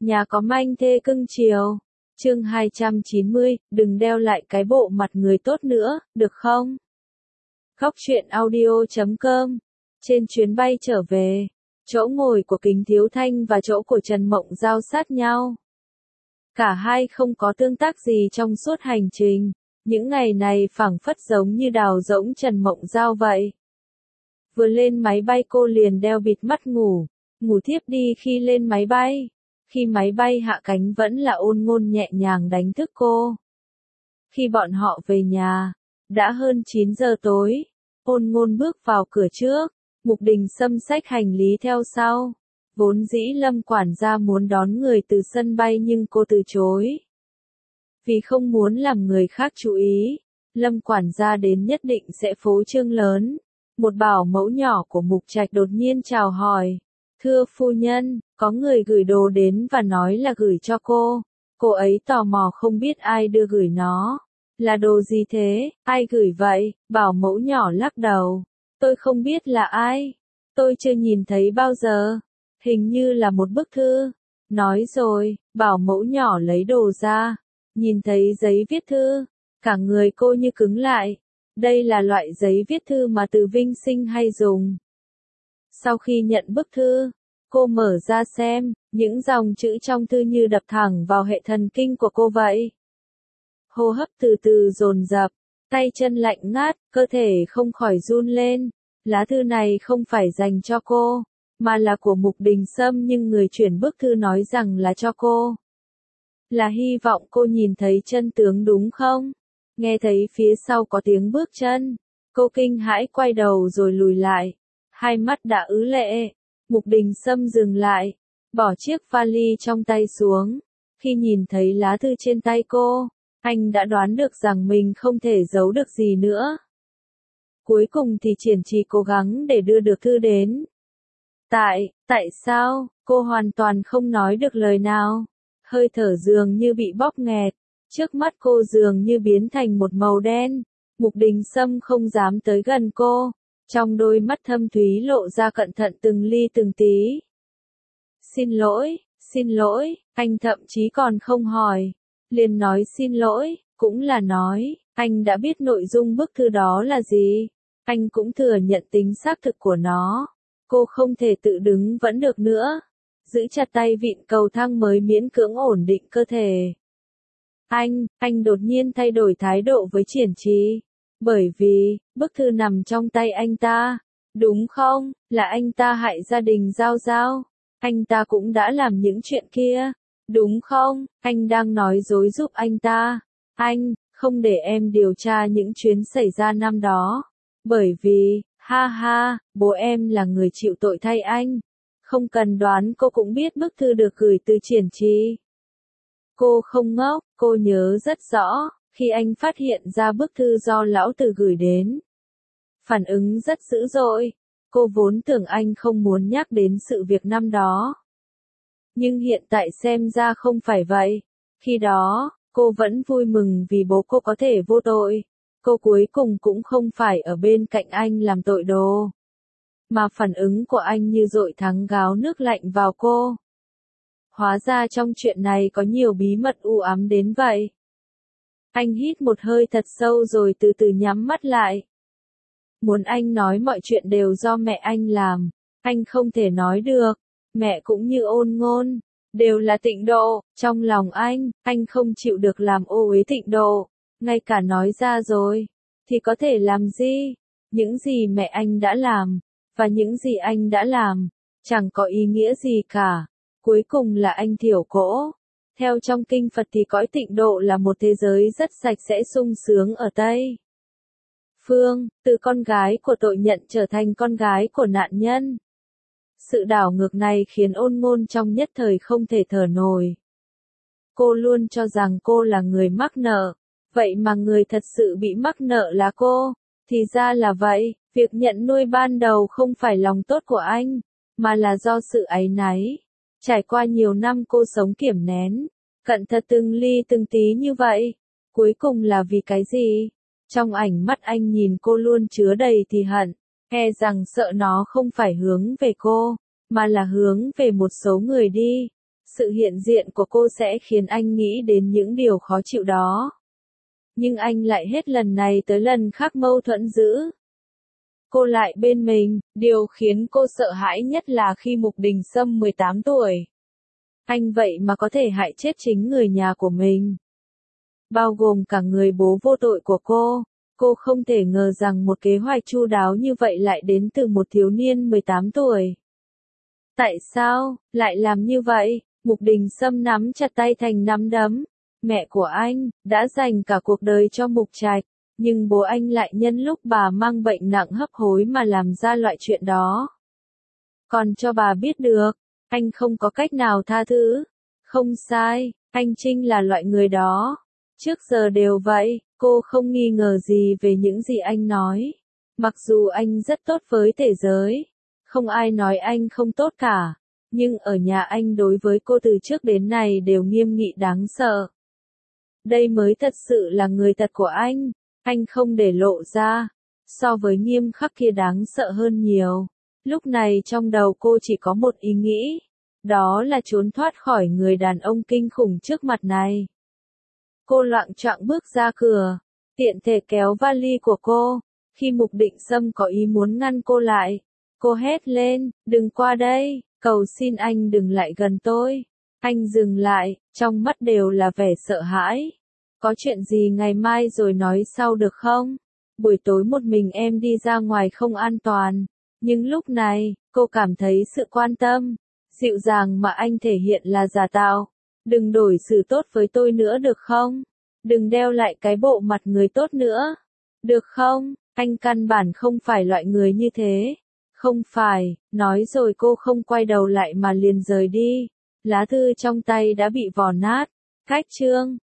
Nhà có manh thê cưng chiều. Chương 290, đừng đeo lại cái bộ mặt người tốt nữa, được không? Góc truyện audio.com. Trên chuyến bay trở về, chỗ ngồi của Kính Thiếu Thanh và chỗ của Trần Mộng Giao sát nhau. Cả hai không có tương tác gì trong suốt hành trình, những ngày này phảng phất giống như đào rỗng Trần Mộng Giao vậy. Vừa lên máy bay cô liền đeo bịt mắt ngủ thiếp đi khi lên máy bay. Khi máy bay hạ cánh vẫn là Ôn Ngôn nhẹ nhàng đánh thức cô. Khi bọn họ về nhà, đã hơn 9 giờ tối, Ôn Ngôn bước vào cửa trước, Mục Đình Sâm xách hành lý theo sau. Vốn dĩ Lâm quản gia muốn đón người từ sân bay nhưng cô từ chối. Vì không muốn làm người khác chú ý, Lâm quản gia đến nhất định sẽ phô trương lớn. Một bảo mẫu nhỏ của Mục Trạch đột nhiên chào hỏi. Thưa phu nhân, có người gửi đồ đến và nói là gửi cho cô. Cô ấy tò mò không biết ai đưa gửi nó. Là đồ gì thế, ai gửi vậy? Bảo mẫu nhỏ lắc đầu. Tôi không biết là ai. Tôi chưa nhìn thấy bao giờ. Hình như là một bức thư. Nói rồi, bảo mẫu nhỏ lấy đồ ra. Nhìn thấy giấy viết thư. Cả người cô như cứng lại. Đây là loại giấy viết thư mà Từ Vinh Sinh hay dùng. Sau khi nhận bức thư, cô mở ra xem, những dòng chữ trong thư như đập thẳng vào hệ thần kinh của cô vậy. Hô hấp từ từ dồn dập, tay chân lạnh ngắt, cơ thể không khỏi run lên. Lá thư này không phải dành cho cô, mà là của Mục Đình Sâm nhưng người chuyển bức thư nói rằng là cho cô. Là hy vọng cô nhìn thấy chân tướng đúng không? Nghe thấy phía sau có tiếng bước chân, cô kinh hãi quay đầu rồi lùi lại. Hai mắt đã ứ lệ. Mục Đình Sâm dừng lại, bỏ chiếc vali trong tay xuống. Khi nhìn thấy lá thư trên tay cô, anh đã đoán được rằng mình không thể giấu được gì nữa. Cuối cùng thì Triển Trì cố gắng để đưa được thư đến. Tại sao, cô hoàn toàn không nói được lời nào. Hơi thở dường như bị bóp nghẹt, trước mắt cô dường như biến thành một màu đen. Mục Đình Sâm không dám tới gần cô. Trong đôi mắt thâm thúy lộ ra cẩn thận từng ly từng tí. Xin lỗi, anh thậm chí còn không hỏi. Liền nói xin lỗi, cũng là nói, anh đã biết nội dung bức thư đó là gì. Anh cũng thừa nhận tính xác thực của nó. Cô không thể tự đứng vẫn được nữa. Giữ chặt tay vịn cầu thang mới miễn cưỡng ổn định cơ thể. Anh đột nhiên thay đổi thái độ với Triển Trì. Bởi vì, bức thư nằm trong tay anh ta. Đúng không, là anh ta hại gia đình Giao Giao. Anh ta cũng đã làm những chuyện kia. Đúng không, anh đang nói dối giúp anh ta. Anh, không để em điều tra những chuyến xảy ra năm đó. Bởi vì, bố em là người chịu tội thay anh. Không cần đoán cô cũng biết bức thư được gửi từ Triển Trì. Cô không ngốc, cô nhớ rất rõ. Khi anh phát hiện ra bức thư do lão Từ gửi đến, phản ứng rất dữ dội. Cô vốn tưởng anh không muốn nhắc đến sự việc năm đó. Nhưng hiện tại xem ra không phải vậy. Khi đó, cô vẫn vui mừng vì bố cô có thể vô tội. Cô cuối cùng cũng không phải ở bên cạnh anh làm tội đồ. Mà phản ứng của anh như dội thắng gáo nước lạnh vào cô. Hóa ra trong chuyện này có nhiều bí mật u ám đến vậy. Anh hít một hơi thật sâu rồi từ từ nhắm mắt lại. Muốn anh nói mọi chuyện đều do mẹ anh làm, anh không thể nói được. Mẹ cũng như Ôn Ngôn, đều là Tịnh Độ. Trong lòng anh không chịu được làm ô uế Tịnh Độ. Ngay cả nói ra rồi, thì có thể làm gì? Những gì mẹ anh đã làm, và những gì anh đã làm, chẳng có ý nghĩa gì cả. Cuối cùng là anh thiểu cỗ. Theo trong kinh Phật thì cõi Tịnh Độ là một thế giới rất sạch sẽ sung sướng ở Tây Phương, từ con gái của tội nhận trở thành con gái của nạn nhân. Sự đảo ngược này khiến Ôn Ngôn trong nhất thời không thể thở nổi. Cô luôn cho rằng cô là người mắc nợ, vậy mà người thật sự bị mắc nợ là cô. Thì ra là vậy, việc nhận nuôi ban đầu không phải lòng tốt của anh, mà là do sự áy náy. Trải qua nhiều năm cô sống kiềm nén, cẩn thận từng ly từng tí như vậy. Cuối cùng là vì cái gì? Trong ánh mắt anh nhìn cô luôn chứa đầy thì hận, e rằng sợ nó không phải hướng về cô, mà là hướng về một số người đi. Sự hiện diện của cô sẽ khiến anh nghĩ đến những điều khó chịu đó. Nhưng anh lại hết lần này tới lần khác mâu thuẫn giữ cô lại bên mình, điều khiến cô sợ hãi nhất là khi Mục Đình Sâm 18 tuổi. Anh vậy mà có thể hại chết chính người nhà của mình. Bao gồm cả người bố vô tội của cô. Cô không thể ngờ rằng một kế hoạch chu đáo như vậy lại đến từ một thiếu niên 18 tuổi. Tại sao lại làm như vậy? Mục Đình Sâm nắm chặt tay thành nắm đấm. Mẹ của anh đã dành cả cuộc đời cho Mục Trạch, nhưng bố anh lại nhân lúc bà mang bệnh nặng hấp hối mà làm ra loại chuyện đó. Còn cho bà biết được, anh không có cách nào tha thứ. Không sai, anh Trinh là loại người đó. Trước giờ đều vậy, cô không nghi ngờ gì về những gì anh nói. Mặc dù anh rất tốt với thế giới, không ai nói anh không tốt cả, nhưng ở nhà anh đối với cô từ trước đến nay đều nghiêm nghị đáng sợ. Đây mới thật sự là người thật của anh không để lộ ra, so với nghiêm khắc kia đáng sợ hơn nhiều. Lúc này trong đầu cô chỉ có một ý nghĩ, đó là trốn thoát khỏi người đàn ông kinh khủng trước mặt này. Cô loạng choạng bước ra cửa, tiện thể kéo vali của cô. Khi Mục Định Sâm có ý muốn ngăn cô lại, cô hét lên, đừng qua đây, cầu xin anh đừng lại gần tôi. Anh dừng lại, trong mắt đều là vẻ sợ hãi. Có chuyện gì ngày mai rồi nói sau được không? Buổi tối một mình em đi ra ngoài không an toàn. Nhưng lúc này, cô cảm thấy sự quan tâm, dịu dàng mà anh thể hiện là giả tạo. Đừng đổi xử tốt với tôi nữa được không? Đừng đeo lại cái bộ mặt người tốt nữa. Được không? Anh căn bản không phải loại người như thế. Không phải, nói rồi cô không quay đầu lại mà liền rời đi. Lá thư trong tay đã bị vò nát. Cách chương